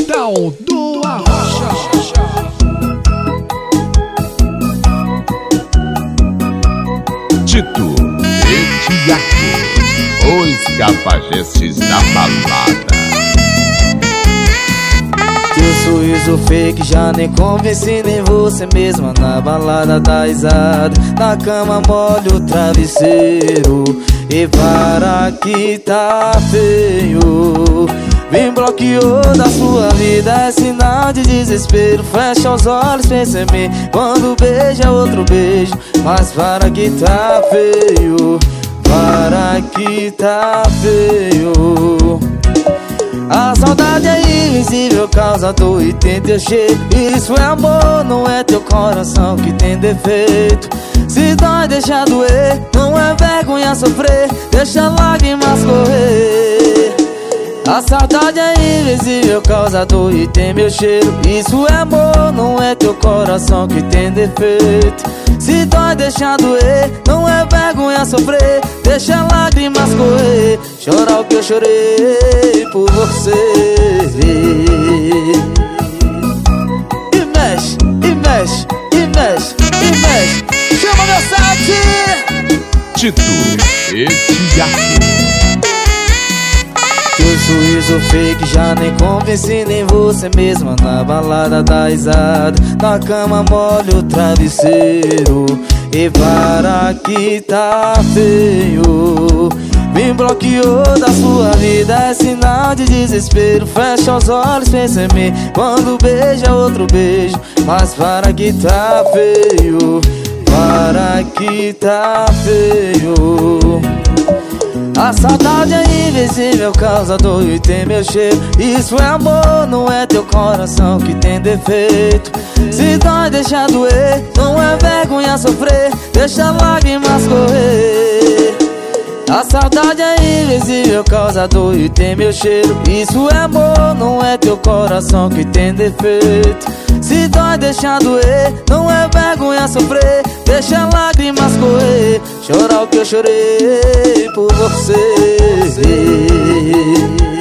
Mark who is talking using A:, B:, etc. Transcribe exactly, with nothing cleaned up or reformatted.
A: Quintal do Arrocha.
B: Tito e Tiago, os cafajestes da balada.
C: Teu sorriso fake já nem convence nem você mesma. Na balada dá risada, na cama molha o travesseiro. E para que tá feio, me bloqueou da sua vida, é sinal de desespero. Fecha os olhos, pensa em mim, quando beija outro beijo. Mas para que tá feio, para que tá feio. A saudade é invisível, causa dor e tem teu cheiro. Isso é amor, não é teu coração que tem defeito. Se dói, deixa doer, não é vergonha sofrer. Deixa lágrimas correr. A saudade é invisível, causa dor e tem meu cheiro. Isso é amor, não é teu coração que tem defeito. Se dói, deixa doer, não é vergonha sofrer. Deixa lágrimas correr. Chorar o que eu chorei por você. E mexe, e mexe, e mexe, e mexe. Chama meu site.
B: Tito e Tiago.
C: Teu sorriso fake já nem convence nem você mesma. Na balada dá risada, na cama molha o travesseiro. E para que tá feio, me bloqueou da sua vida, é sinal de desespero. Fecha os olhos, pensa em mim, quando beija outro beijo. Mas para que tá feio, para que tá feio. A saudade é invisível, causa dor e tem meu cheiro. Isso é amor, não é teu coração que tem defeito. Se dói, deixa doer, não é vergonha sofrer. Deixa lágrimas correr. A saudade é invisível, causa dor e tem meu cheiro. Isso é amor, não é teu coração que tem defeito. Se dói, deixa doer, não é vergonha sofrer. Deixa lágrimas correr. Chorar o que eu chorei por você.